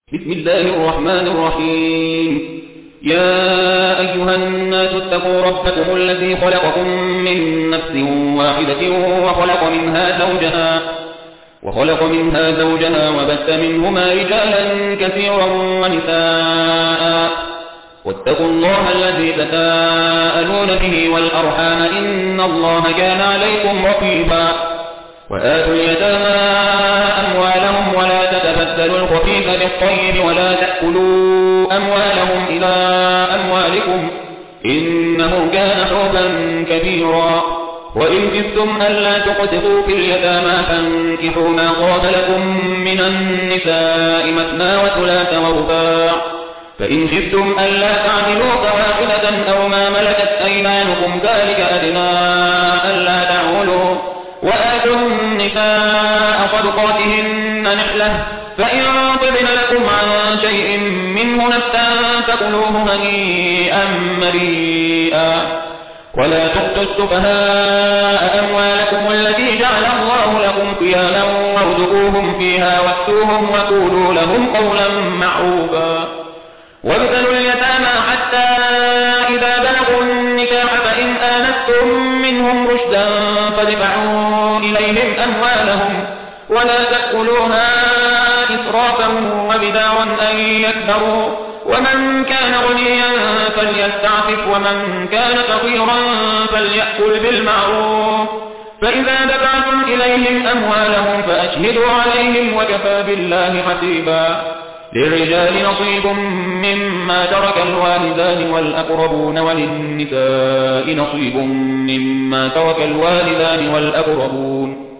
بسم الله الرحمن الرحيم. يا أيها الناس اتقوا ربكم الذي خلقكم من نفس واحدة وخلق منها زوجها وبث منهما رجالا كثيرا ونساء، واتقوا الله الذي تساءلون به والأرحام إن الله كان عليكم رقيبا. وآتوا اليتامى أموالهم ولا تتبدلوا الخبيث بالطيب ولا تأكلوا أموالهم إلى أموالكم إنه كان حوبا كبيرا. وإن خفتم ألا تقسطوا في اليتامى فانكحوا ما طاب لكم من النساء مثنى وثلاث ورباع، فإن خفتم ألا تعدلوا فواحدة أو ما ملكت أيمانكم ذلك أدنى ألا تعولوا. وآتوا النساء صدقاتهن نحلة، فإن طبن لكم عن شيء منه نفسا فكلوه هنيئا مريئا. ولا تؤتوا السفهاء أموالكم التي جعل الله لكم قياما وارزقوهم فيها واكسوهم وقولوا لهم قولا معروفا. وابتلوا اليتامى حتى إذا بلغوا النكاح فإن آنستم منهم رشدا فادفعوا إليهم أموالهم ولا تأكلوها إسرافا وبدارا أن يكبروا. ومن كان غنيا فليستعفف ومن كان فقيرا فليأكل بالمعروف. فإذا دفعتم إليهم أموالهم فأشهدوا عليهم وكفى بالله حسيبا. للرجال نصيب مما ترك الوالدان والأقربون وللنساء نصيب مما ترك الوالدان والأقربون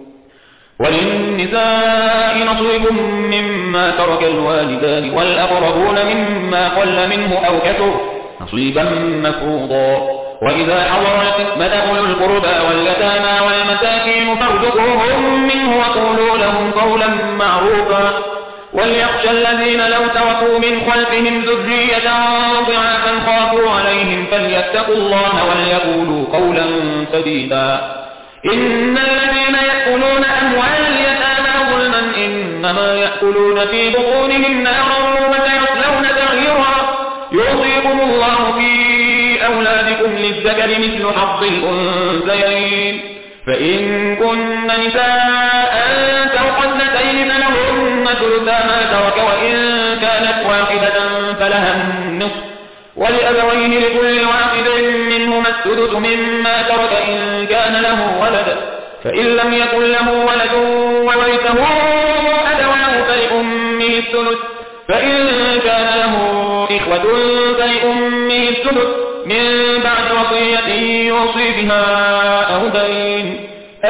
مما قل منه أو كثر نصيبا مفروضا. وإذا حضر القسمة أولو القربى واليتامى والمساكين فارزقوهم منه وقولوا لهم قولا معروفا. وليخشى الذين لو تركوا من خلفهم ذرية ضعافا خافوا عليهم فليتقوا الله وليقولوا قولا سديدا. إن الذين يأكلون أموال اليتامى ظلما إنما يأكلون في بطونهم نارا وسيصلون سعيرا. يوصيكم الله في أولادكم للذكر مثل حظ الأنثيين، فإن كن نساء فوق اثنتين فلهن ثلثا ما ترك وإن كانت واحدة فلها النصف ولأبويه لكل واحد منهما السدس مما ترك إن كان له ولد، فإن لم يكن له ولد وورثه أبواه فلأمه الثلث، فإن كان له إخوة فلأمه الثلث من بعد وصية يوصي بها أو دين.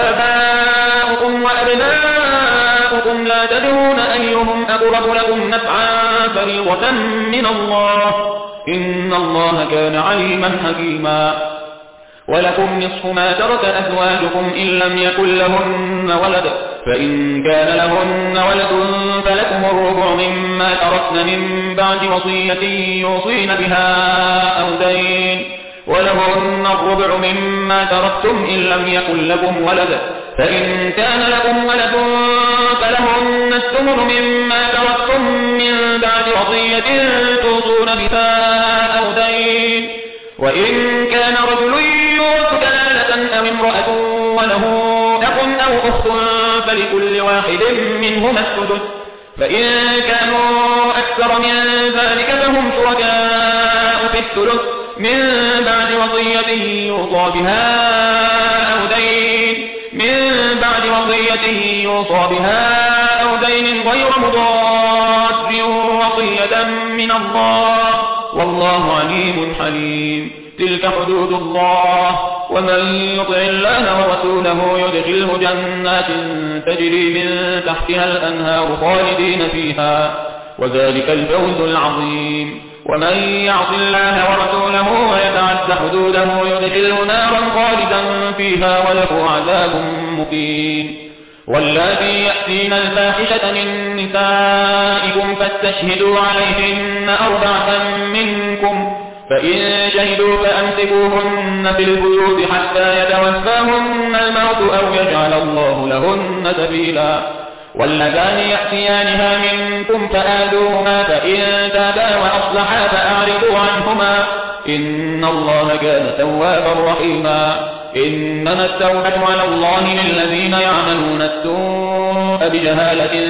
آباؤكم وأبناؤكم لا تدرون أيهم أقرب لكم نفعا فريضة من الله إن الله كان عليما حكيما. ولكم نصف ما ترك أزواجكم إن لم يكن لهن ولد، فإن كان لهن ولد فلكم الربع مما تركن من بعد وصية يوصين بها أو دين، ولهن الربع مما تركتم إن لم يكن لكم ولد، فإن كان لكم ولد فلهن الثمن مما تركتم من بعد وصية توصون بها أو دين. وإن كان رجل يورث كلالة أو امرأة وله أخ أو أخت فلكل واحد منهما السدس، فإن كانوا أكثر من ذلك فهم شركاء في الثلث من بعد وصية يوصى بها أو دين غير مضار وصية من الله والله عليم حليم. تلك حدود الله ومن يطع الله ورسوله يدخله جنات تجري من تحتها الأنهار خالدين فيها وذلك الفوز العظيم. ومن يعص الله ورسوله ويتعد حدوده يدخله نارا خالدا فيها وله عذاب مقيم. واللاتي يأتين الفاحشة من نسائكم فاستشهدوا عليهن 4 منكم، فإن شهدوا فأمسكوهن في البيوت حتى يتوفاهن الموت أو يجعل الله لهن سبيلا. واللذان يأتيانها منكم فآذوهما فإن تابا وأصلحا فأعرضوا عنهما إن الله كان توابا رحيما إنما التوبة على الله للذين يعملون السوء بجهالة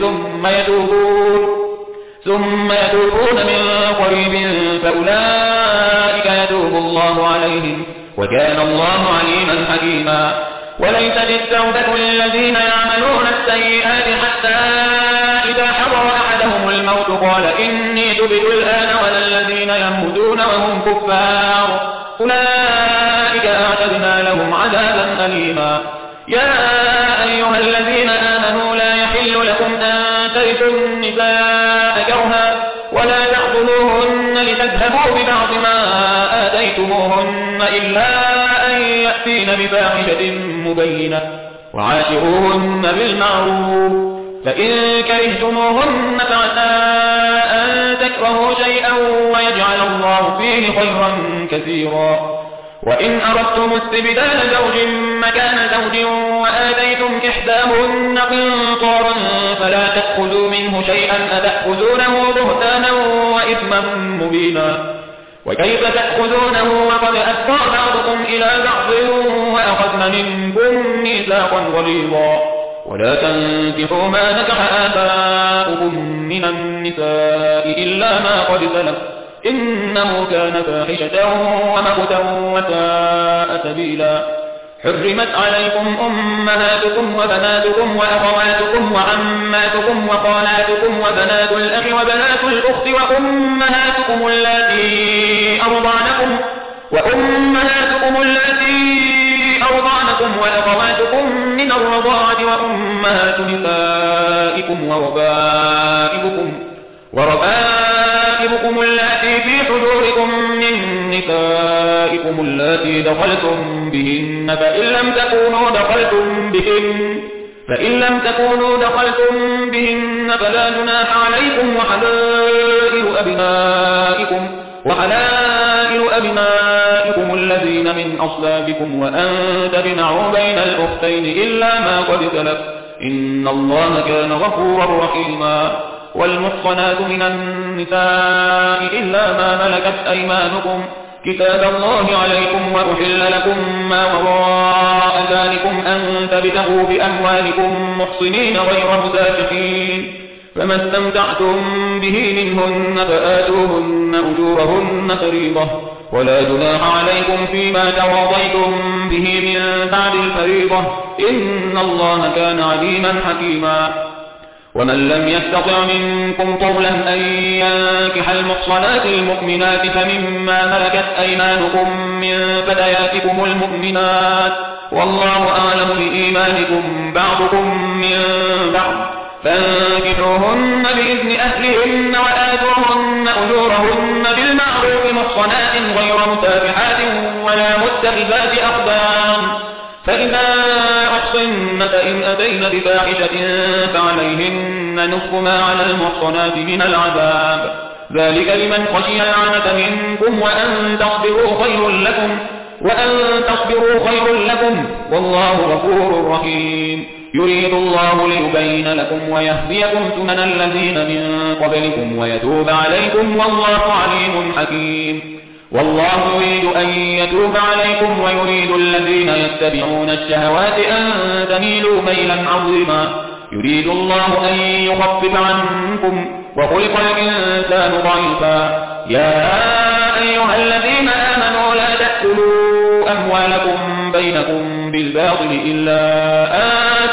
ثم يتوبون من قريب فأولئك يتوب الله عليهم وكان الله عليما حكيما وليست التوبة للذين يعملون السيئات حتى إذا حضر أحدهم الموت قال إني تبت الآن ولا الذين يموتون وهم كفار أولئك أعتدنا لهم عذابا أليما يا أيها الذين آمنوا لا يحل لكم أن ترثوا النساء كرها ولا تعضلوهن لتذهبوا ببعض ما آتيتموهن إلا أن يأتين بفاحشة مبينة وعاشروهن بالمعروف فإن كرهتموهن فعسى أن تكرهوا شيئا ويجعل الله فيه خيرا كثيرا وإن أردتم استبدال زوج مكان زوج وآتيتم إحداهن قنطارا فلا تأخذوا منه شيئا أتأخذونه بهتانا وإثما مبينا وكيف تأخذونه وقد أفضى بعضكم إلى بعض وأخذن منكم ميثاقا غليظا ولا تنكحوا ما نكح آباؤكم من النساء إلا ما قد سلف إنه كان فاحشة ومقتا وساء سبيلا حرمت عليكم أمهاتكم وبناتكم وأخواتكم وعماتكم وخالاتكم وبنات الأخ وبنات الأخت وأمهاتكم اللاتي أرضعنكم وأخواتكم من الرضاعة وأمهات نسائكم وربائبكم اللاتي في حجوركم من نسائكم اللاتي دخلتم بهن فإن لم تكونوا دخلتم بهن فلا جناح عليكم وحلائل أبنائكم الذين من أصلابكم وأن تجمعوا بين الأختين إلا ما قد سلف إن الله كان غفورا رحيما والمحصنات من النساء إلا ما ملكت أيمانكم كتاب الله عليكم وأحل لكم ما وراء ذلكم أن تبتغوا بأموالكم محصنين غير مسافحين فما استمتعتم به منهن فآتوهن أجورهن فريضة ولا جناح عليكم فيما تراضيتم به من بعد الفريضة إن الله كان عليما حكيما ومن لم يستطع منكم طولا أن ينكح المحصنات المؤمنات فمما ملكت أيمانكم من فتياتكم المؤمنات والله أعلم بإيمانكم بعضكم من بعض فانكحوهن بإذن أهلهن وآتوهن أجورهن بالمعروف محصنات غير مسافحات ولا متخذات أخدان فإذا أحصن فإن أتين بفاحشة فعليهن نصف ما على المحصنات من العذاب ذلك لمن خشي العنة منكم وأن تصبروا خير لكم والله غفور رحيم يريد الله ليبين لكم ويهديكم سنن الذين من قبلكم ويتوب عليكم والله عليم حكيم والله يريد أن يتوب عليكم ويريد الذين يتبعون الشهوات أن تميلوا ميلا عظيما يريد الله أن يخفف عنكم وخلق الإنسان ضعيفا يا أيها الذين آمنوا لا تأكلوا أموالكم بينكم بالباطل إلا أن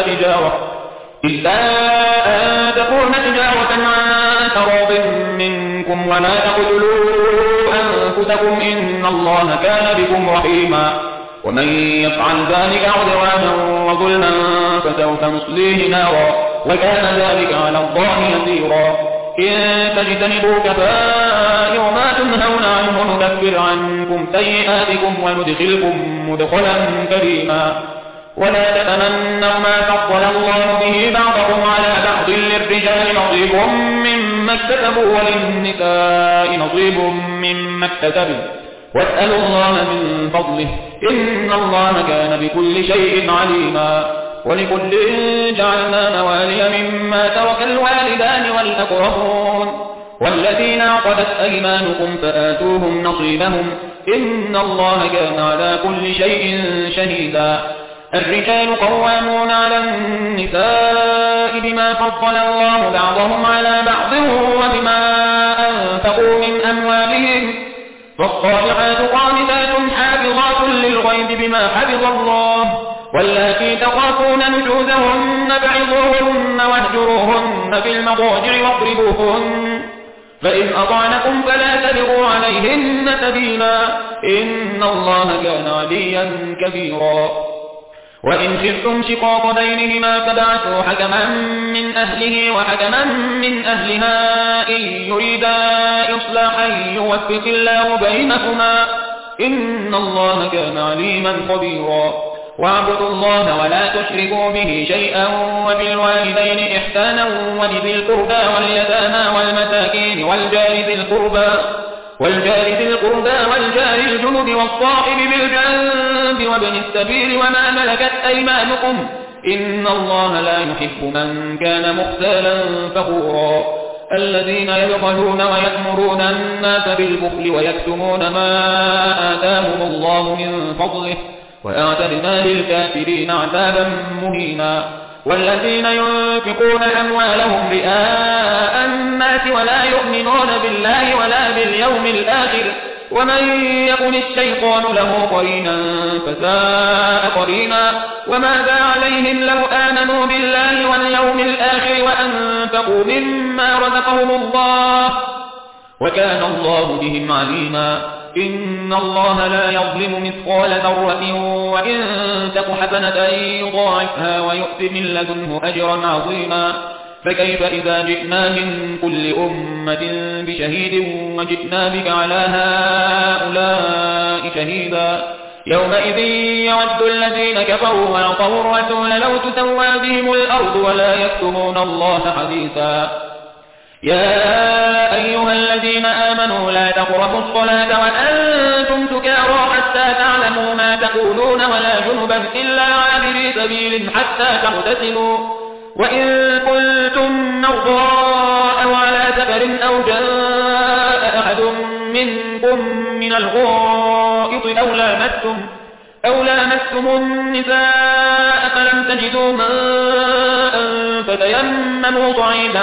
تكون تجارة عن تراض منكم ولا تقتلوا أنفسكم إن الله كان بكم رحيما ومن يفعل ذلك عدوانا وظلما فسوف نصليه نارا وكان ذلك على الله يسيرا إن تجتنبوا كبائر ما تنهون عنه نكفر عنكم سيئاتكم وندخلكم مدخلا كريما ولا تتمنوا ما فضل الله به بعضكم على بعض للرجال نصيب مما اكتسبوا وللنساء نصيب مما اكتسبن واسألوا الله من فضله إن الله كان بكل شيء عليما ولكل جعلنا موالي مما ترك الوالدان والأقربون والذين عقدت أيمانكم فآتوهم نصيبهم إن الله كان على كل شيء شهيدا. الرجال قوامون على النساء بما فضل الله بعضهم على بعض وبما أنفقوا من أموالهم فالصالحات قانتات حافظات للغيب بما حفظ الله واللاتي تخافون نشوزهن فعظوهن واهجروهن في المضاجع واضربوهن فإن أطعنكم فلا تبغوا عليهن سبيلا إن الله كان عليا كبيرا. وإن خفتم شقاق بينهما فابعثوا حكما من أهله وحكما من أهلها إن يريدا إصلاحا يوفق الله بينهما إن الله كان عليما خبيرا. واعبدوا الله ولا تشركوا به شيئا وبالوالدين إحسانا وبذي القربى واليتامى والمساكين والجار ذي القربى والجار الجنب والصاحب بالجنب وابن السبيل وما ملكت أيمانكم إن الله لا يحب من كان مختالا فخورا. الذين يبخلون ويأمرون الناس بالبخل ويكتمون ما آتاهم الله من فضله وأعتدنا للكافرين عذابا مهينا. والذين ينفقون أموالهم رئاء الناس ولا يؤمنون بالله ولا باليوم الآخر ومن يكن الشيطان له قرينا فساء قرينا. وماذا عليهم لو آمنوا بالله واليوم الآخر وأنفقوا مما رزقهم الله وكان الله بهم عليما. إن الله لا يظلم مثقال ذرة وإن تك حسنة يضاعفها ويؤت من لدنه أجرا عظيما. فكيف إذا جئنا من كل أمة بشهيد وجئنا بك على هؤلاء شهيدا يومئذ يود الذين كفروا وعصوا الرسول لو تسوى بهم الأرض ولا يكتمون الله حديثا. يا أيها الذين آمنوا لا تقربوا الصلاة وأنتم سكارى حتى تعلموا ما تقولون ولا جنبا إلا عابري سبيل حتى تغتسلوا وإن كنتم مرضى أو على سفر أو جاء أحد منكم من الغائط أو لامستم النساء فلم تجدوا ماء فتيمموا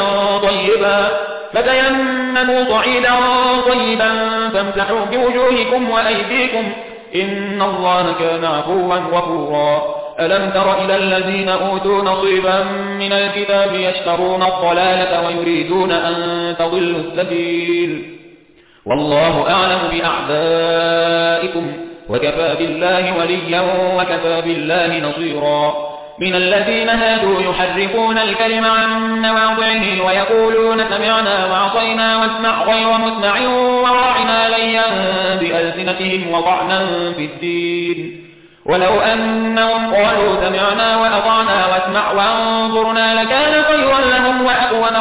صعيدا طيبا فامسحوا بوجوهكم وأيديكم إن الله كان عفوا غفورا. ألم تر إلى الذين أوتوا نصيبا من الكتاب يشترون الضلالة ويريدون أن تضلوا السبيل والله أعلم بأعدائكم وكفى بالله وليا وكفى بالله نصيرا. من الذين هادوا يحرفون الكلم عن مواضعه ويقولون سمعنا وعصينا واسمع غير مسمع وراعنا ليا بألسنتهم وطعنا في الدين ولو أنهم قالوا سمعنا وأطعنا واسمع وانظرنا لكان خيرا لهم وأقوم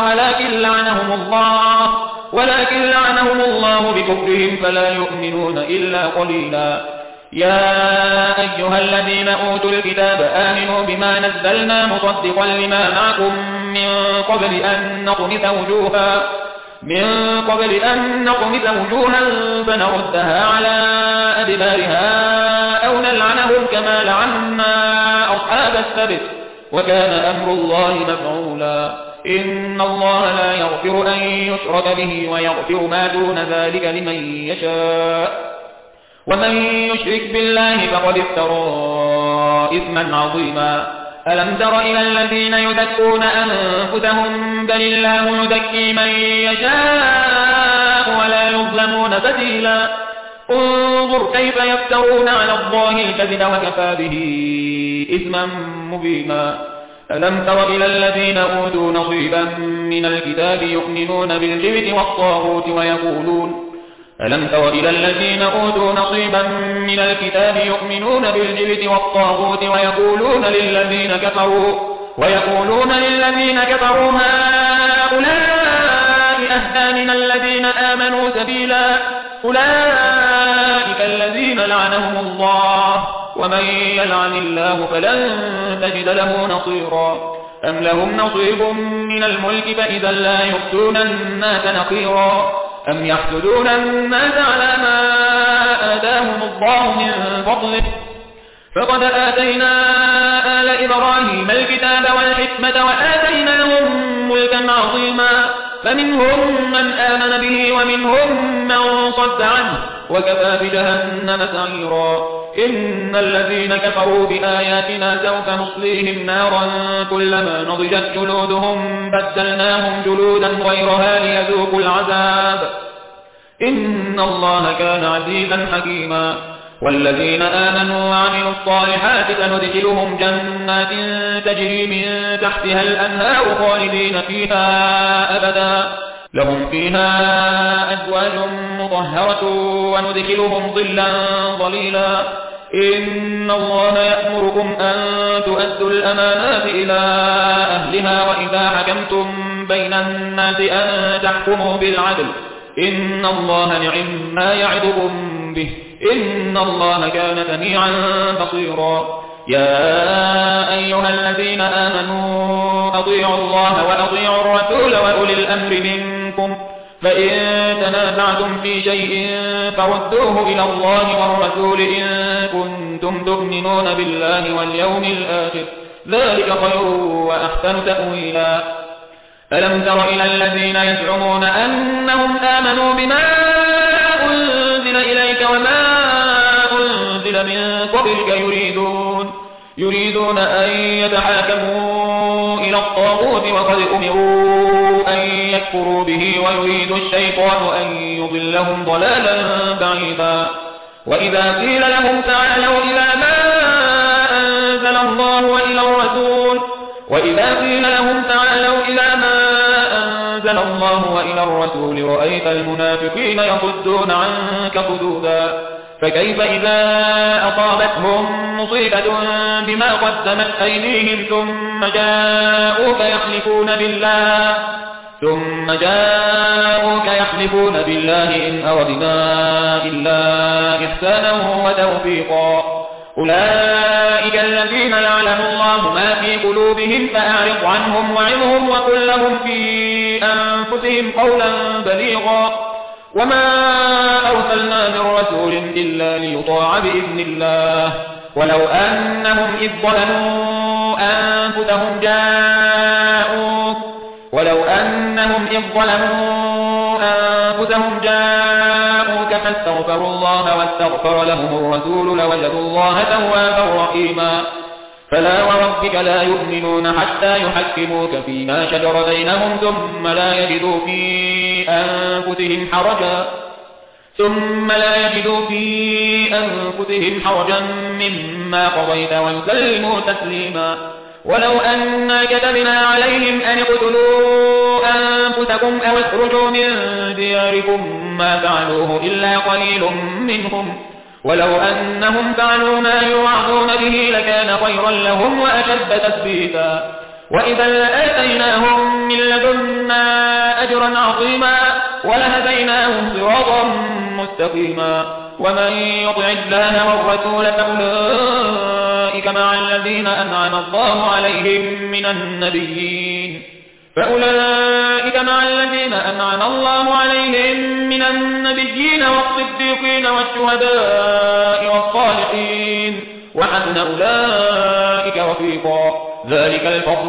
ولكن لعنهم الله بكفرهم فلا يؤمنون إلا قليلا. يا أيها الذين أوتوا الكتاب آمنوا بما نزلنا مصدقا لما معكم من قبل أن نطمس وجوها فنردها على أدبارها أو نلعنهم كما لعنا أصحاب السبت وكان أمر الله مفعولا. إن الله لا يغفر أن يشرك به ويغفر ما دون ذلك لمن يشاء ومن يشرك بالله فقد افترى إثما عظيما. ألم تر إلى الذين يزكون أنفسهم بل الله يزكي من يشاء ولا يظلمون فتيلا. انظر كيف يفترون على الله الكذب وكفى به إثما مبينا. ألم تر إلى الذين أوتوا نصيبا من الكتاب يؤمنون بالجبت والطاغوت ويقولون للذين كفروا هؤلاء أهدى من الذين آمنوا سبيلا. أولئك الذين لعنهم الله ومن يلعن الله فلن تجد له نصيرا أم لهم نصيب من الملك فإذا لا يؤتون الناس نقيرا أم يحسدون الناس على ما آتاهم الله من فضله فقد آتينا آل إبراهيم الكتاب والحكمة وآتيناهم ملكا عظيما فمنهم من آمن به ومنهم من صد عنه وكفى بجهنم سعيرا إن الذين كفروا بآياتنا سوف نصليهم نارا كلما نضجت جلودهم بدلناهم جلودا غيرها ليذوقوا العذاب إن الله كان عزيزا حكيما والذين آمنوا وعملوا الصالحات سندخلهم جنات تجري من تحتها الأنهار خالدين فيها أبدا لهم فيها أزواج مطهرة وندخلهم ظلا ظليلا إن الله يأمركم أن تؤدوا الأمانات إلى أهلها وإذا حكمتم بين الناس أن تحكموا بالعدل إن الله نعم ما يعظكم به إن الله كان سميعا بصيرا يا أيها الذين آمنوا أطيعوا الله وأطيعوا الرسول وأولي الأمر منكم فإن تنازعتم في شيء فردوه إلى الله والرسول إن كنتم تؤمنون بالله واليوم الآخر ذلك خير وأحسن تأويلا ألم تر إلى الذين يزعمون أنهم آمنوا بما أنزل إليك وما أنزل من قبلك يريدون أن يتحاكموا إلى الطاغوت وقد أمروا أن يكفروا به ويريد الشيطان أن يضلهم ضلالا بعيدا وإذا قيل لهم تعالوا إلى ما أنزل الله وإلى الرسول رأيت المنافقين يصدون عنك صدودا فكيف إذا أصابتهم مصيبة بما قدمت أيديهم ثم جاءوك يحلفون بالله إن أردنا إلا إحسانا وتوفيقا أولئك الذين يعلم الله ما في قلوبهم فأعرض عنهم وعظهم وقل لهم في أنفسهم قولا بليغا وما أرسلنا من رسول إلا ليطاع بإذن الله ولو أنهم إذ ظلموا أنفسهم جاءوك فاستغفروا الله واستغفر لهم الرسول لوجدوا الله توابا رحيما فلا وربك لا يؤمنون حتى يحكموك فيما شجر بينهم ثم لا يجدوا في أنفسهم حرجا مما قضيت ويسلموا تسليما ولو أنا كتبنا عليهم أن اقتلوا أنفسكم أو اخرجوا من دياركم ما فعلوه إلا قليل منهم ولو أنهم فعلوا ما يوعظون به لكان خيرا لهم وأشد تثبيتا وإذا لآتيناهم من لدنا أجرا عظيما ولهديناهم صراطا مستقيما ومن يطع الله والرسول فأولئك مع الذين أنعم الله عليهم من النبيين والصديقين والشهداء والصالحين وحسن أولئك رفيقا ذلك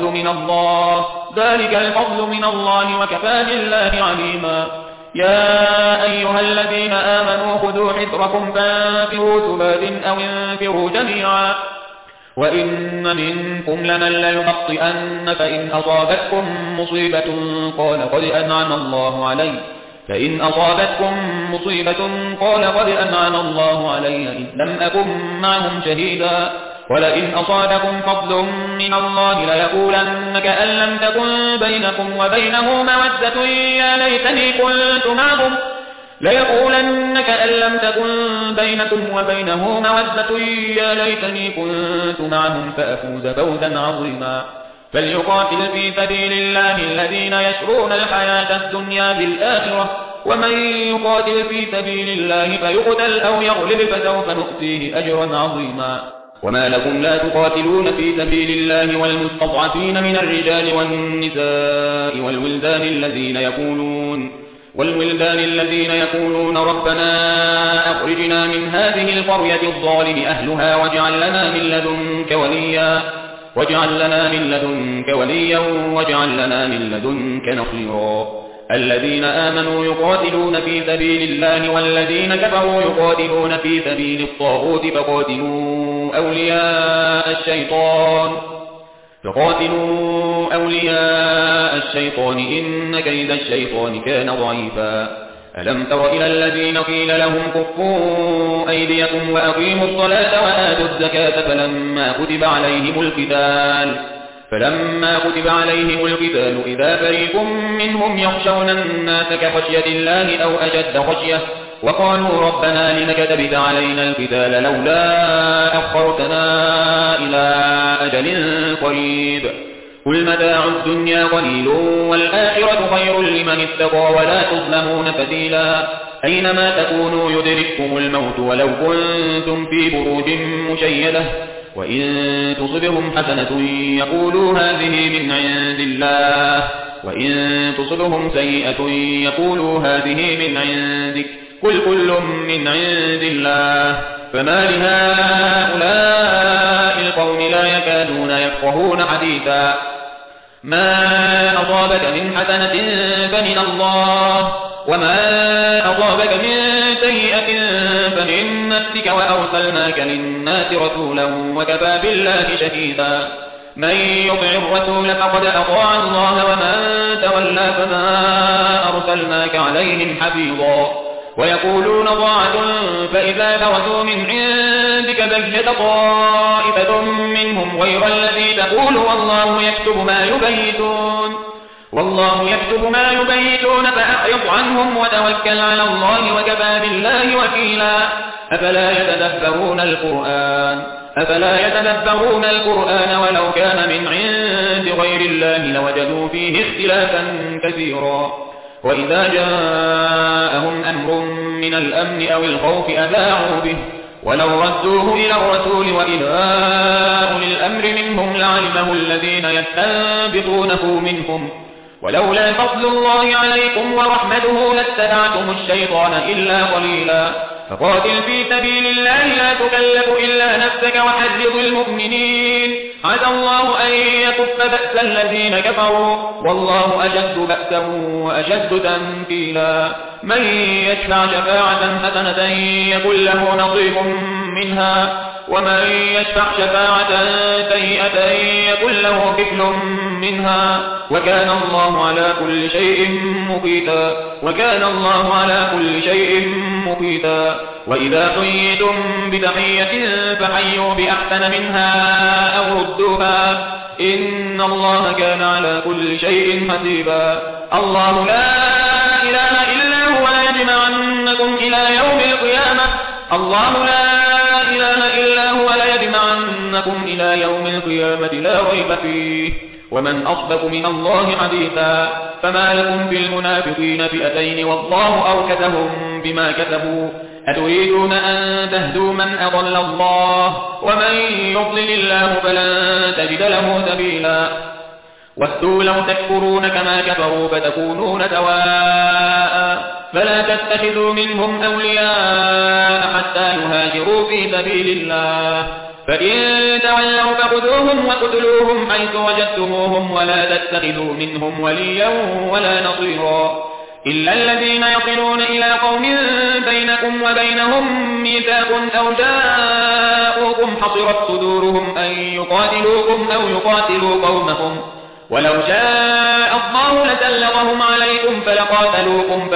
الفضل من الله وكفى بالله عليما يا أيها الذين آمنوا خذوا حذركم فانفروا ثبات أو انفروا جميعا وإن منكم لمن ليبطئن فإن أصابتكم مصيبة قال قد أنعم الله علي إذ لم أكن معهم شهيدا ولئن أصابكم فضل من الله ليقولن كأن لم تكن بينكم وبينه موده يا ليتني كنت معهم فأفوز فوزا عظيما فليقاتل في سبيل الله الذين يشرون الحياة الدنيا بالآخرة ومن يقاتل في سبيل الله فيقتل أو يغلب فسوف نؤتيه أجرا عظيما وما لكم لا تقاتلون في سبيل الله والمستضعفين من الرجال والنساء والولدان الذين يقولون ربنا أخرجنا من هذه القرية الظالم أهلها واجعل لنا من لدنك وليا واجعل لنا من لدنك نصيرا الذين آمنوا يقاتلون في سبيل الله والذين كفروا يقاتلون في سبيل الطاغوت فقاتلوا أولياء الشيطان إن كيد الشيطان كان ضعيفا ألم تر إلى الذين قيل لهم كفوا أيديكم وأقيموا الصلاة وآتوا الزكاة فلما كتب عليهم القتال إذا فريق منهم يخشون الناس كخشية الله أو أشد خشية وقالوا ربنا لم كتبت علينا القتال لولا أخرتنا إلى أجل قريب قل متاع الدنيا قليل والآخرة خير لمن اتقى ولا تظلمون فتيلا أينما تكونوا يدرككم الموت ولو كنتم في بروج مشيدة وإن تصبهم حسنة يقولوا هذه من عند الله وإن تصبهم سيئة يقولوا هذه من عندك قل كل من عند الله فما لهؤلاء القوم لا يكادون يفقهون حديثا ما أصابك من حسنة فمن الله وما أصابك من سيئة فمن نفسك وأرسلناك للناس رسولا وكفى بالله شهيدا من يطع الرسول فقد أطاع الله ومن تولى فما أرسلناك عليهم حفيظا ويقولون طاعة فإذا برزوا من عندك بيت طائفة منهم غير الذي تقول والله يكتب ما يبيتون فأعرض عنهم وتوكل على الله وكفى بالله وكيلا أفلا يتدبرون القرآن ولو كان من عند غير الله لوجدوا فيه اختلافا كثيرا وإذا جاءهم أمر من الأمن أو الخوف أذاعوا به ولو ردوه إلى الرسول وإلى أولي الأمر منهم لعلمه الذين يستنبطونه منهم ولولا فضل الله عليكم ورحمته لاتبعتم الشيطان إلا قليلا فقاتل في سبيل الله لا تكلف إلا نفسك وحرض المؤمنين عسى الله أن يكف بأس الذين كفروا والله أشد بأسا وأشد تنكيلا من يشفع شفاعة حسنة يكن له نصيب منها ومن يشفع شفاعة سيئة يكن له كفل منها وكان الله على كل شيء مقيتا وإذا حييتم بتحية فحيوا بأحسن منها أو ردوها إن الله كان على كل شيء حسيبا الله لا إله إلا هو ليجمعنكم إلى يوم القيامة لا ريب فيه ومن أصدق من الله حديثا فما لكم في المنافقين فئتين والله أوكسهم بما كسبوا أتريدون أن تهدوا من أضل الله ومن يضلل الله فلن تجد له سبيلا ودوا لو تكفرون كما كفروا فتكونون سواء فلا تتخذوا منهم أولياء حتى يهاجروا في سبيل الله فإن تولوا فخذوهم وقتلوهم حيث وجدتموهم ولا تتخذوا منهم وليا ولا نصيرا إلا الذين يصلون إلى قوم بينكم وبينهم ميثاق أو جاءوكم حصرت صدورهم أن يقاتلوكم أو يقاتلوا قومهم ولو شاء الله لسلطهم عليكم فلقاتلوكم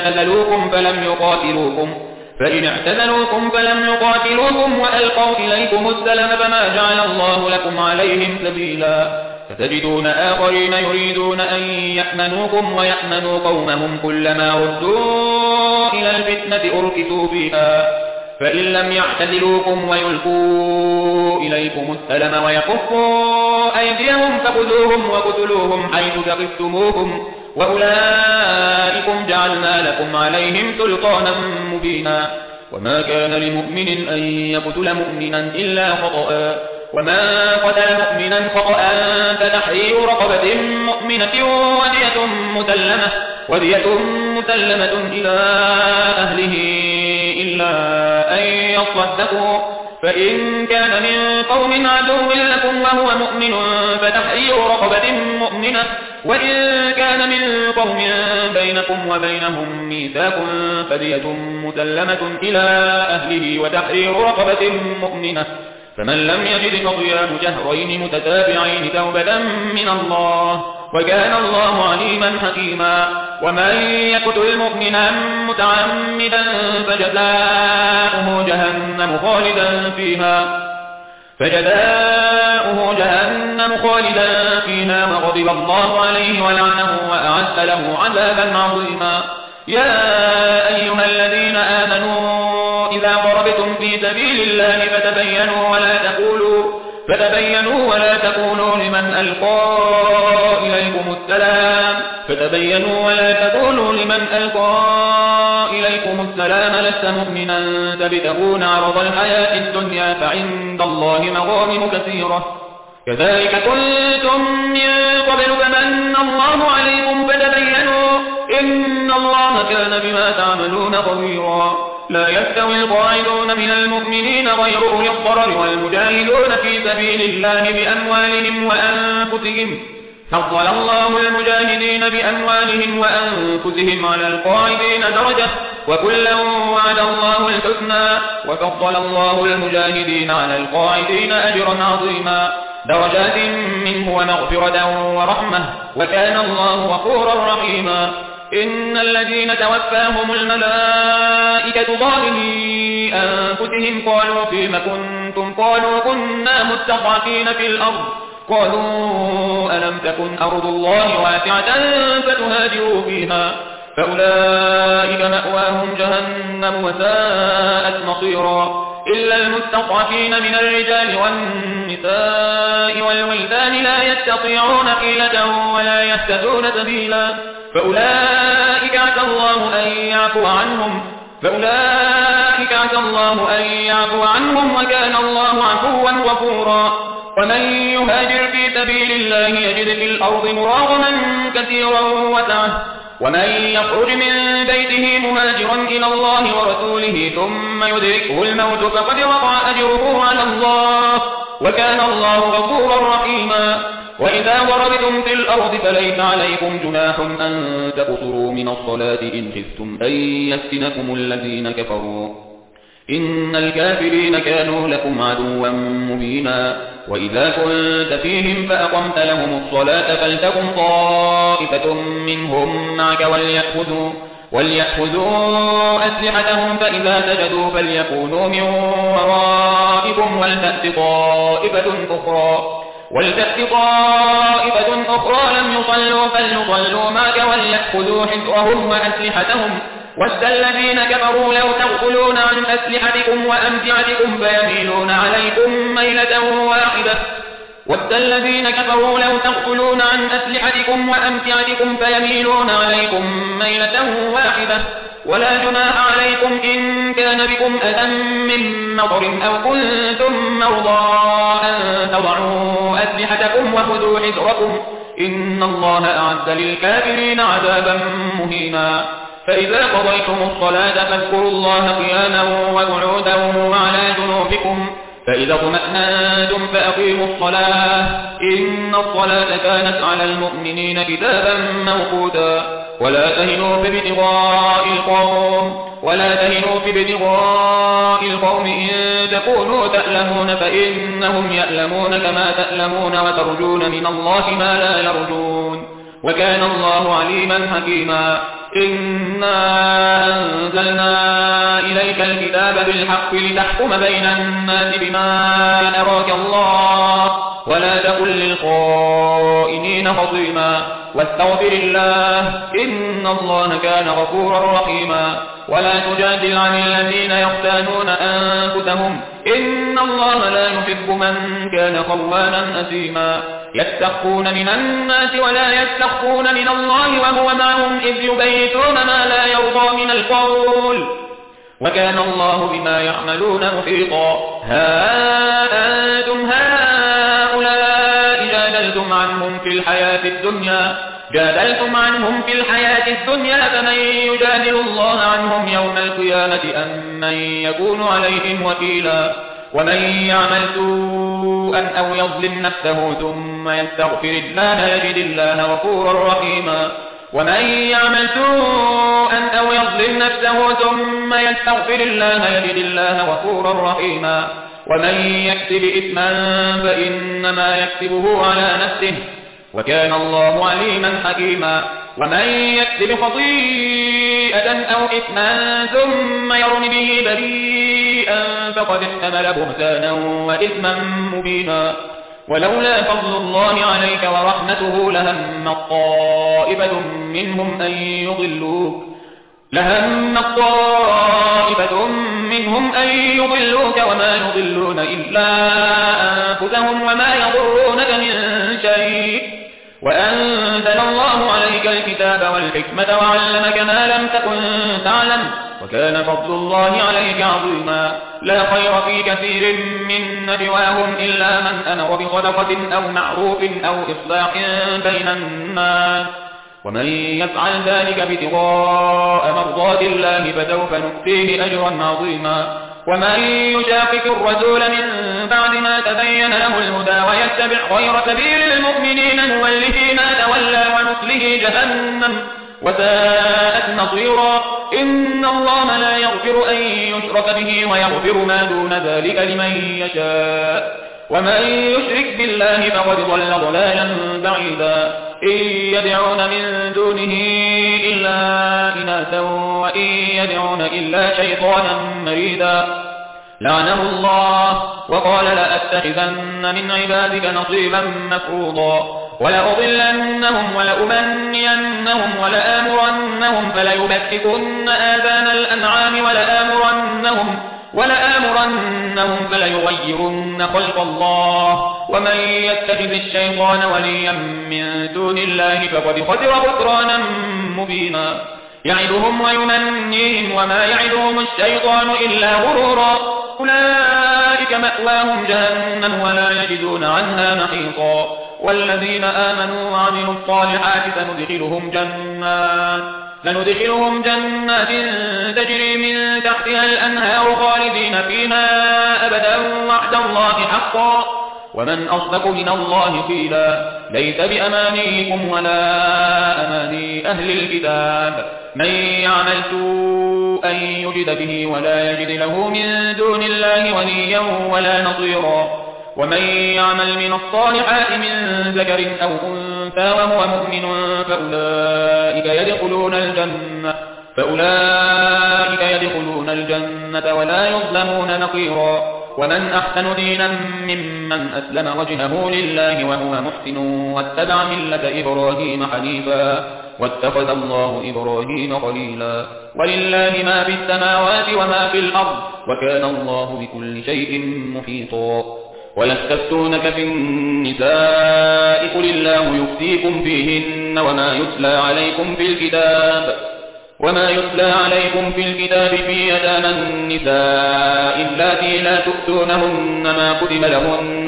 فإن اعتزلوكم فلم يقاتلوكم وألقوا إليكم السلم فما جعل الله لكم عليهم سبيلا فتجدون آخرين يريدون أن يأمنوكم ويأمنوا قومهم كلما ردوا إلى الفتنة أركسوا فيها فإن لم يعتزلوكم ويلقوا إليكم السلم ويكفوا أيديهم فخذوهم وقتلوهم حيث ثقفتموهم وأولئكم جعلنا لكم عليهم سلطانا مبينا وما كان لمؤمن أن يقتل مؤمنا إلا خطأ وما قتل مؤمنا خطأ فتحرير رقبة مؤمنة ودية مسلمة إلى أهله إلا أن يصدقوا فإن كان من قوم عدو لكم وهو مؤمن فتحرير رقبة مؤمنة وإن كان من قوم بينكم وبينهم ميثاق فدية مسلمة إلى أهله وتحرير رقبة مؤمنة فمن لم يجد فصيام شهرين متتابعين توبة من الله وكان الله عليما حكيما ومن يقتل مؤمنا متعمدا فجزاؤه جهنم خالدا فيها وغضب الله عليه ولعنه وأعد له عذابا عظيما يا أيها الذين آمنوا إذا ضربتم في سبيل الله فتبينوا ولا تقولوا لمن ألقى إليكم السلام لست مؤمنا تبتغون عرض الحياة الدنيا فعند الله مغانم كثيرة كذلك كنتم من قبل فمن الله عليكم فتبينوا إن الله كان بما تعملون خبيرا لا يستوي القاعدون من المؤمنين غير أولي الضرر والمجاهدون في سبيل الله بأموالهم وأنفسهم فضل الله المجاهدين بأموالهم وأنفسهم على القاعدين درجة وكلا وعد الله الحسنى وفضل الله المجاهدين على القاعدين أجرا عظيما درجات منه ومغفرة ورحمة وكان الله غفورا رحيما إن الذين توفاهم الملائكة ظالمي أنفسهم قالوا فيم كنتم قالوا كنا مستضعفين في الأرض قالوا ألم تكن أرض الله واسعة فتهاجروا فيها فأولئك مأواهم جهنم وساءت مصيرا إلا المستضعفين من الرجال والنساء والولدان لا يستطيعون حيلة ولا يهتدون سبيلا فأولئك عسى الله أن يعفو عنهم وكان الله عفوا غفورا ومن يهاجر في سبيل الله يجد في الأرض مراغما كثيرا وسعة ومن يخرج من بيته مهاجرا إلى الله ورسوله ثم يدركه الموت فقد وقع أجره على الله وكان الله غفورا رحيما وإذا ضربتم في الأرض فليس عليكم جناح أن تقصروا من الصلاة إن خفتم أن يفتنكم الذين كفروا إن الكافرين كانوا لكم عدوا مبينا وإذا كنت فيهم فأقمت لهم الصلاة فلتقم طائفة منهم معك وليأخذوا أسلحتهم فإذا سجدوا فليكونوا من ورائكم ولتأت طائفة أخرى لم يصلوا فليصلوا معك وليأخذوا حذرهم وأسلحتهم ود الذين كفروا لو تغفلون عن أسلحتكم وأمتعتكم فيميلون عليكم ميلة واحدة ولا جناح عليكم إن كان بكم أذى من مطر أو كنتم مرضى أن تضعوا أسلحتكم وخذوا حذركم إن الله أعد للكافرين عذابا مهينا فإذا قضيتم الصلاة فاذكروا الله قياما وقعودا وعلى جنوبكم فإذا اطمأننتم فأقيموا الصلاة إن الصلاة كانت على المؤمنين كتابا موقوتا ولا تهنوا في ابتغاء القوم إن تكونوا تألمون فإنهم يألمون كما تألمون وترجون من الله ما لا يرجون وكان الله عليما حكيما إنا أنزلنا إليك الكتاب بالحق لتحكم بين الناس بما أراك الله ولا تكن للخائنين خصيما واستغفر الله إن الله كان غفورا رحيما ولا تجادل عن الذين يختانون أنفسهم إن الله لا يحب من كان خوانا أثيما يستخفون من الناس ولا يستخفون من الله وهو معهم إذ يبيتون ما لا يرضى من القول وكان الله بما يعملون محيطا. ها أنتم هؤلاء جادلتم عنهم في الحياة الدنيا فمن يجادل الله عنهم يوم القيامة أم من يكون عليهم وكيلا. ومن يعمل سوءا أو يظلم نفسه ثم يستغفر الله يجد الله غفورا رحيما. ومن يكسب إثما فإنما يكسبه على نفسه وكان الله عليما حكيما. ومن يكسب خطيئة أو إثما ثم يرم به بريئا فقد احتمل بهتانا وإثما مبينا. ولولا فضل الله عليك ورحمته لهم طائفة منهم أن يضلوك وما يضلون إلا أنفسهم وما يضرونك من شيء. وأنزل الله عليك الكتاب والحكمة وعلمك ما لم تكن تعلم وكان فضل الله عليك عظيما. لا خير في كثير من نجواهم إلا من أمر بصدقة أو معروف أو إصلاح بين الناس ومن يفعل ذلك ابتغاء مرضات الله فسوف نؤتيه أجرا عظيما. ومن يشاقق الرسول من بعد ما تبين له الهدى ويتبع غير سبيل المؤمنين نوله ما تولى ونصله جهنم وساءت مصيرا. إن الله لا يغفر أن يشرك به ويغفر ما دون ذلك لمن يشاء ومن يشرك بالله فقد ضل ضلالا بعيدا. إن يدعون من دونه إلا إناثا وإن يدعون إلا شيطانا مريدا. لعنه الله وقال لأتخذن من عبادك نصيبا مفروضا. ولأضلنهم ولأمنينهم ولآمرنهم فليبتكن آذان الأنعام ولآمرنهم فليغيرن خلق الله. ومن يتخذ الشيطان وليا من دون الله فقد خسر خسرانا مبينا. يعدهم ويمنيهم وما يعدهم الشيطان إلا غرورا. أولئك مأواهم جهنم ولا يجدون عنها محيطا. والذين آمنوا وعملوا الصالحات سندخلهم جنات تجري من تحتها الأنهار خالدين فيها أبدا وعد الله حقا ومن أصدق من الله قيلا. ليس بأمانيكم ولا أماني أهل الكتاب. من يعمل سوءا يجد به ولا يجد له من دون الله وليا ولا نصيرا. ومن يعمل من الصالحات من ذكر أو أنثى وهو مؤمن فأولئك يدخلون الجنة ولا يظلمون نقيرا. ومن أحسن دينا ممن أسلم وجهه لله وهو محسن واتبع ملة إبراهيم حنيفا واتخذ الله إبراهيم خليلا. ولله ما في السماوات وما في الأرض وكان الله بكل شيء محيطا. ويستفتونك في النساء قل الله يفتيكم فيهن وما يتلى عليكم في الكتاب في يتامى النساء اللاتي لا تؤتونهن ما كتب لهن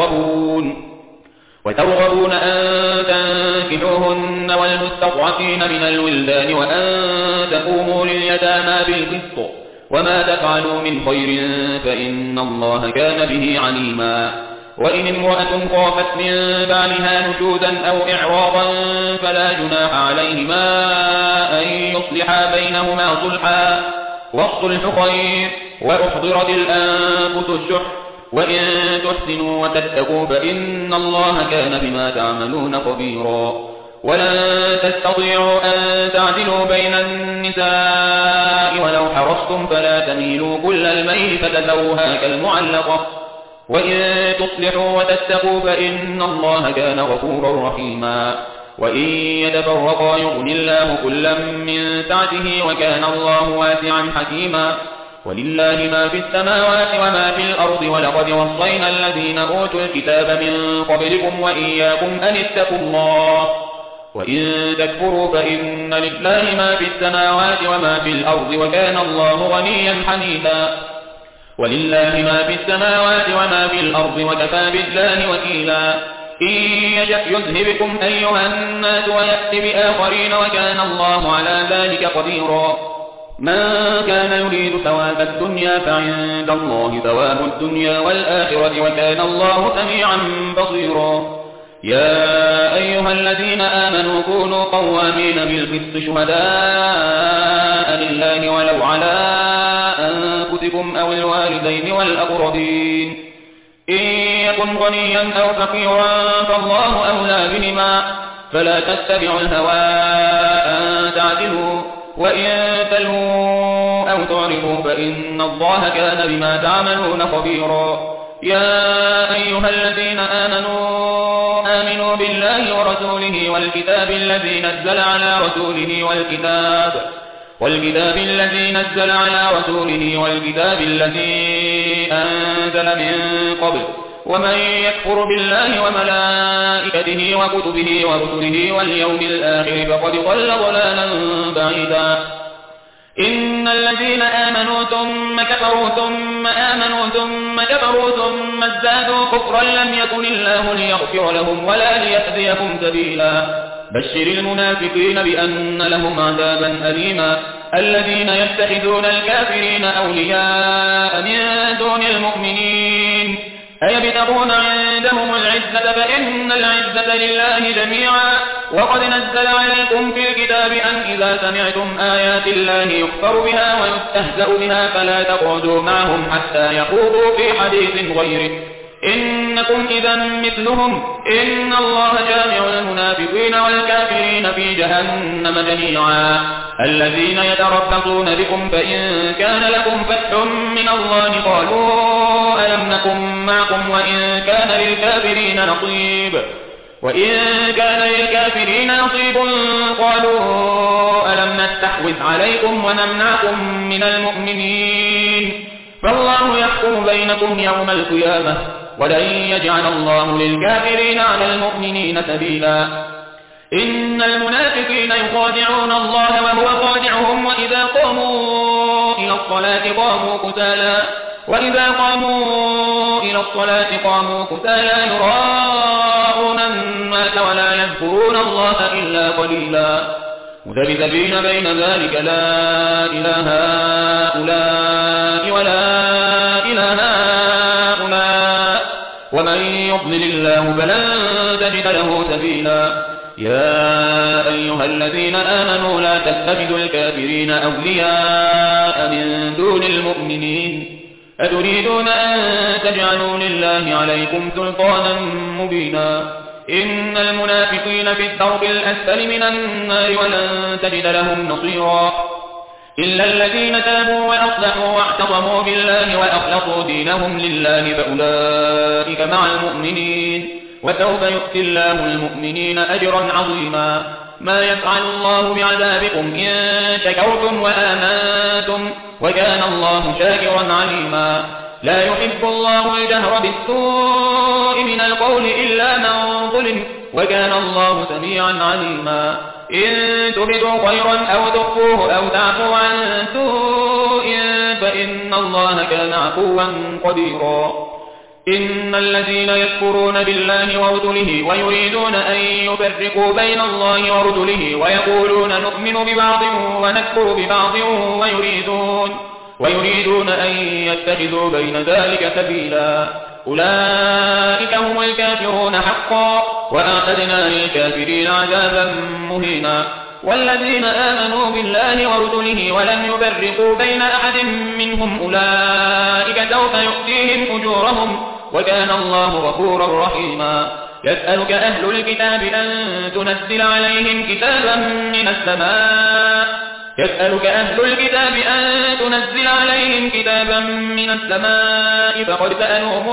وترغبون أن تنكحوهن والمستضعفين من الولدان وأن تقوموا لليتامى بالقسط وما تفعلوا من خير فإن الله كان به عليما. وإن امرأة خافت من بعلها نشوزا أو إعراضا فلا جناح عليهما أن يصلحا بينهما صلحا والصلح خير. وأحضرت الأنفس الشح وإن تحسنوا وتتقوا فإن الله كان بما تعملون خبيرا. ولن تستطيعوا أن تعدلوا بين النساء ولو حرصتم فلا تميلوا كل الميل فتذروها كالمعلقة. وإن تصلحوا وتتقوا فإن الله كان غفورا رحيما. وإن يتفرقا يغن الله كلا من سعته وكان الله واسعا حكيما. ولله ما في السماوات وما في الأرض ولقد وصينا الذين أوتوا الكتاب من قبلكم وإياكم أن اتقوا الله وإن تكفروا فإن لله ما في السماوات وما في الأرض وكان الله غنيا حميدا ولله ما في السماوات وما في الأرض وكفى بالله وكيلا إن يشأ يذهبكم أيها الناس ويأتي بآخرين وكان الله على ذلك قديرا من كان يريد ثواب الدنيا فعند الله ثواب الدنيا والآخرة وكان الله سميعا بصيرا يا أيها الذين آمنوا كونوا قوامين بالقسط شهداء لله ولو على أنفسكم أو الوالدين والأقربين إن يكن غنيا أو فقيرا فالله أولى بهما فلا تتبعوا الهوى أن تعدلوا وإن تلووا أو تعرضوا فإن الله كان بما تعملون خبيرا يا أيها الذين آمنوا بالله ورسوله والكتاب الذي نزل على رسوله والكتاب الذي نزل على رسوله والكتاب الذي أنزل من قبل ومن يكفر بالله وملائكته وكتبه ورسله واليوم الآخر فقد ضل ضلالا بعيدا إن الذين آمنوا ثم كفروا ثم آمنوا ثم كفروا ثم ازدادوا كفرا لم يكن الله ليغفر لهم ولا ليهديهم سبيلا بشر المنافقين بأن لهم عذابا أليما الذين يتخذون الكافرين أولياء من دون المؤمنين أيبتغون عندهم العزة فإن العزة لله جميعا وقد نزل عليكم في الكتاب أن إذا سمعتم آيات الله يكفر بها ويستهزأ بها فلا تقعدوا معهم حتى يخوضوا في حديث غيره إنكم إذا مثلهم إن الله جامع المنافقين والكافرين في جهنم جميعا الذين يتربصون بكم فإن كان لكم فتح من الله قالوا ألم نكن معكم وإن كان للكافرين نصيب قالوا ألم نستحوذ عليكم ونمنعكم من المؤمنين فالله يحكم بينكم يوم القيامة ولن يجعل الله للكافرين على المؤمنين سبيلا إن المنافقين يخادعون الله وهو خادعهم وإذا قاموا إلى الصلاة قاموا كسالى يراءون الناس ولا يذكرون الله إلا قليلا مذبذبين بين ذلك لا إله هؤلاء ولا إله هؤلاء ومن يضلل الله فلن تجد له سبيلا يا أيها الذين آمنوا لا تتخذوا الكافرين أولياء من دون المؤمنين أتريدون أن تجعلوا لله عليكم سلطانا مبينا إن المنافقين في الدرك الأسفل من النار ولن تجد لهم نصيرا إلا الذين تابوا وأصلحوا واعتصموا بالله وأخلصوا دينهم لله فأولئك مع المؤمنين وسوف يؤتي الله المؤمنين أجرا عظيما ما يفعل الله بعذابكم إن شكرتم وآمنتم وكان الله شاكرا عليما لا يحب الله الجهر بالسوء من القول إلا من ظلم وكان الله سميعا عليما إن تبدوا خيرا أو تخفوه أو تعفوا عن سوء فإن الله كان عفوا قديرا إن الذين يكفرون بالله ورسله ويريدون أن يفرقوا بين الله ورسله ويقولون نؤمن ببعض ونكفر ببعض ويريدون أن يتخذوا بين ذلك سبيلا أولئك هم الكافرون حقا وأعتدنا للكافرين عذابا مهينا والذين آمنوا بالله ورسله ولم يفرقوا بين أحد منهم أولئك سوف يؤتيهم أجورهم وكان الله غفورا رحيما يسألك أهل الكتاب أن تنزل عليهم كتابا من السماء فقد سألوا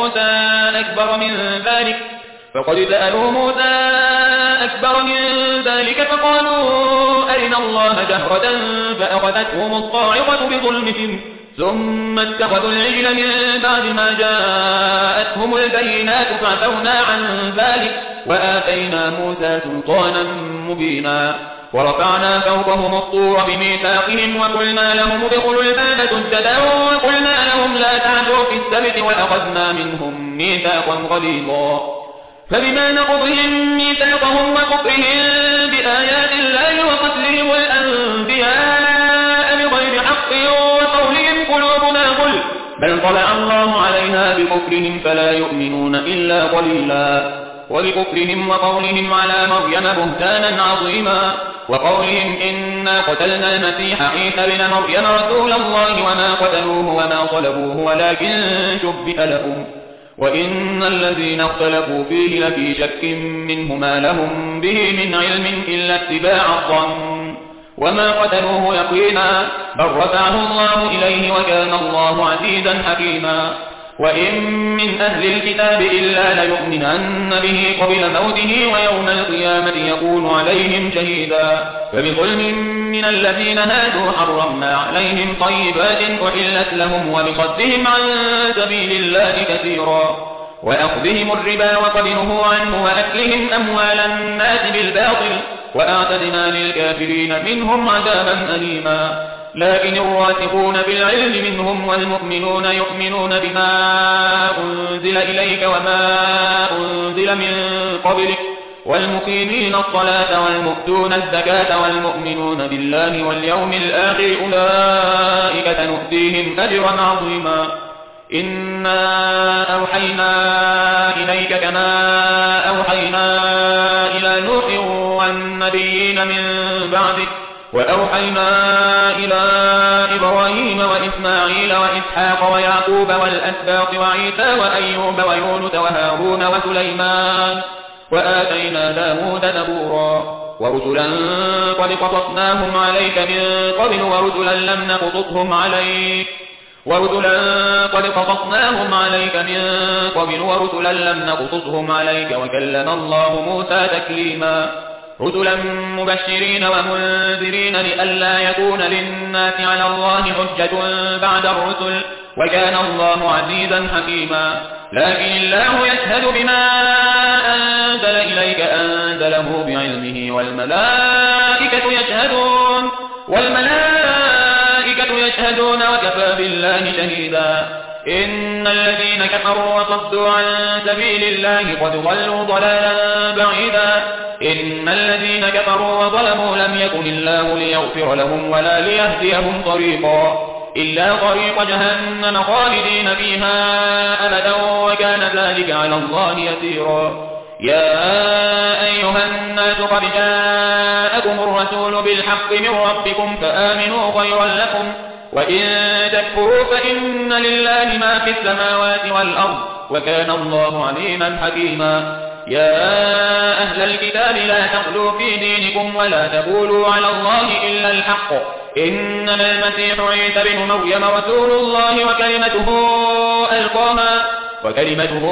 موسى أكبر من ذلك فقالوا أرنا الله جهرة فأخذتهم الصاعقة بظلمهم ثم اتخذوا العجل من بعد ما جاءتهم البينات فعفونا عن ذلك وآتينا موسى سلطانا مبينا ورفعنا فوقهم الطور بميثاقهم وقلنا لهم ادخلوا الباب سجدا وقلنا لهم لا تعدوا في السبت وأخذنا منهم ميثاقا غليظا فبما نقضهم ميثاقهم وكفرهم بآيات الله وقتلهم الأنبياء بغير حق وقولهم قلوبنا غلف بل طلع الله عليها بكفرهم فلا يؤمنون إلا قليلا ولكفرهم وقولهم على مريم بهتانا عظيما وقولهم إنا قتلنا المسيح عيسى بن مريم رسول الله وما قتلوه وما صلبوه ولكن شبه لهم وإن الذين اختلفوا فيه لفي شك منه ما لهم به من علم إلا اتباع الظن وما قتلوه يقينا بل رفعه الله إليه وكان الله عزيزا حكيما وإن من أهل الكتاب إلا ليؤمنن به قبل موته ويوم القيامة يكون عليهم شهيدا فبظلم من الذين هادوا حرمنا عليهم طيبات أحلت لهم وبصدهم عن سبيل الله كثيرا وأخذهم الربا وقد نهوا عنه وأكلهم أموال الناس بالباطل وأعتدنا للكافرين منهم عذابا أليما لكن الراسخون بالعلم منهم والمؤمنون يؤمنون بما أنزل إليك وما أنزل من قبلك والمقيمين الصلاة والمؤتون الزكاة والمؤمنون بالله واليوم الآخر أولئك سنؤتيهم أجرا عظيما إنا أوحينا إليك كما أوحينا إلى نوح والنبيين من بعدك وأوحينا إلى إبراهيم وإسماعيل وإسحاق ويعقوب والأسباط وعيسى وأيوب ويونس وهارون وسليمان وآتينا داود زبورا ورسلا قد قصصناهم عليك من قبل ورسلا لم نقصصهم عليك وكلم الله موسى تكليما رسلا مبشرين ومنذرين لئلا يكون للناس على الله حجة بعد الرسل وكان الله عزيزا حكيما لكن الله يشهد بما أنزل إليك أنزله بعلمه والملائكة يشهدون وكفى بالله شهيدا إن الذين كفروا وصدوا عن سبيل الله قد ضلوا ضلالا بعيدا إن الذين كفروا وظلموا لم يكن الله ليغفر لهم ولا ليهديهم طريقا إلا طريق جهنم خالدين فيها أبدا وكان ذلك على الله يسيرا يا أيها الناس قد جاءكم الرسول بالحق من ربكم فآمنوا خيرا لكم وإن تكفروا فإن لله ما في السماوات والأرض وكان الله عليما حكيما يا أهل الكتاب لا تغلوا في دينكم ولا تقولوا على الله إلا الحق إنما المسيح عيسى بن مريم رسول الله وكلمته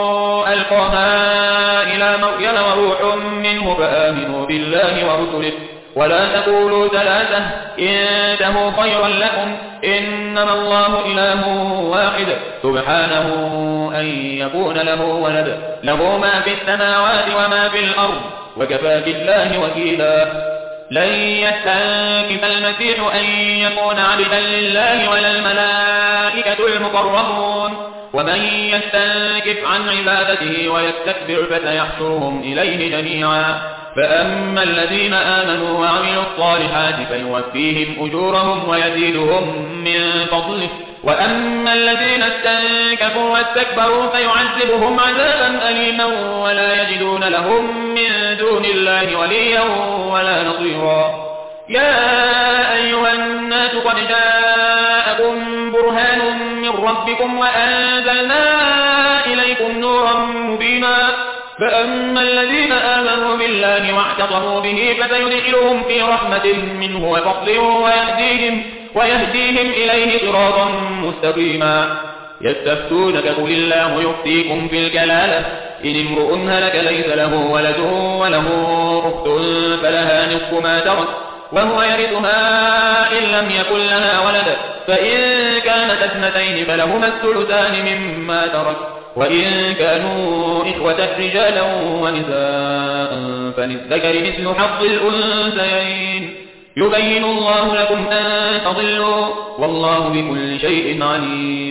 ألقاها إلى مريم وروح منه فآمنوا بالله ورسله ولا تقولوا ثلاثة انتهوا خيرا لكم إنما الله إله واحد سبحانه أن يكون له ولد له ما في السماوات وما في الأرض وكفى بالله وكيلا لن يستنكف المسيح أن يكون عبدا لله ولا الملائكة المقربون ومن يستنكف عن عبادته ويستكبر فسيحشرهم إليه جميعا فأما الذين آمنوا وعملوا الصالحات فيوفيهم أجورهم ويزيدهم من فضله وأما الذين استنكفوا واستكبروا فيعذبهم عذابا أليما ولا يجدون لهم من دون الله وليا ولا نصيرا يا أيها الناس قد جاءكم برهان من ربكم وأنزلنا إليكم نورا مبينا فأما الذين آمنوا بالله واعتصموا به فسيدخلهم في رحمة منه وفضل ويهديهم إليه صراطا مستقيما يستفتونك قل الله يفتيكم في الكلالة إن امرؤ هلك ليس له ولد وله أخت فلها نصف ما ترك وهو يرثها إن لم يكن لها ولد فإن كانت اثنتين فلهما الثلثان مما ترك وإن كانوا إخوة رجالا ونساء فللذكر مثل حظ الأنثيين يبين الله لكم أن تضلوا والله بكل شيء عليم